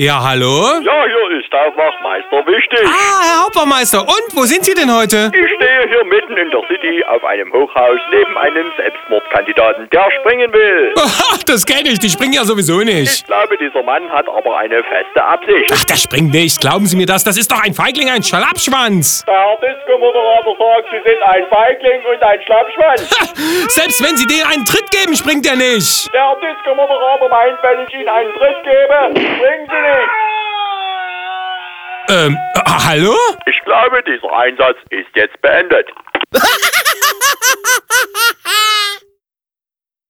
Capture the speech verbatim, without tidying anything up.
Ja, hallo? Ja, hier ist Hauptwachtmeister Wichtig. Ah, Herr Hauptwachtmeister. Und, wo sind Sie denn heute? Ich stehe hier mitten in der City auf einem Hochhaus neben einem Selbstmordkandidaten, der springen will. Ach, das kenne ich. Die springen ja sowieso Ich nicht. glaube, dieser Mann hat aber eine feste Absicht. Ach, der springt nicht. Glauben Sie mir das? Das ist doch ein Feigling, ein Schlappschwanz. Der Herr Disco-Moderator sagt, Sie sind ein Feigling und ein Schlappschwanz. Ha, selbst wenn Sie denen einen Tritt geben, springt er nicht. Der Herr Disco-Moderator meint, wenn ich Ihnen einen Tritt gebe, springen Sie nicht. Ähm, äh, hallo? Ich glaube, dieser Einsatz ist jetzt beendet.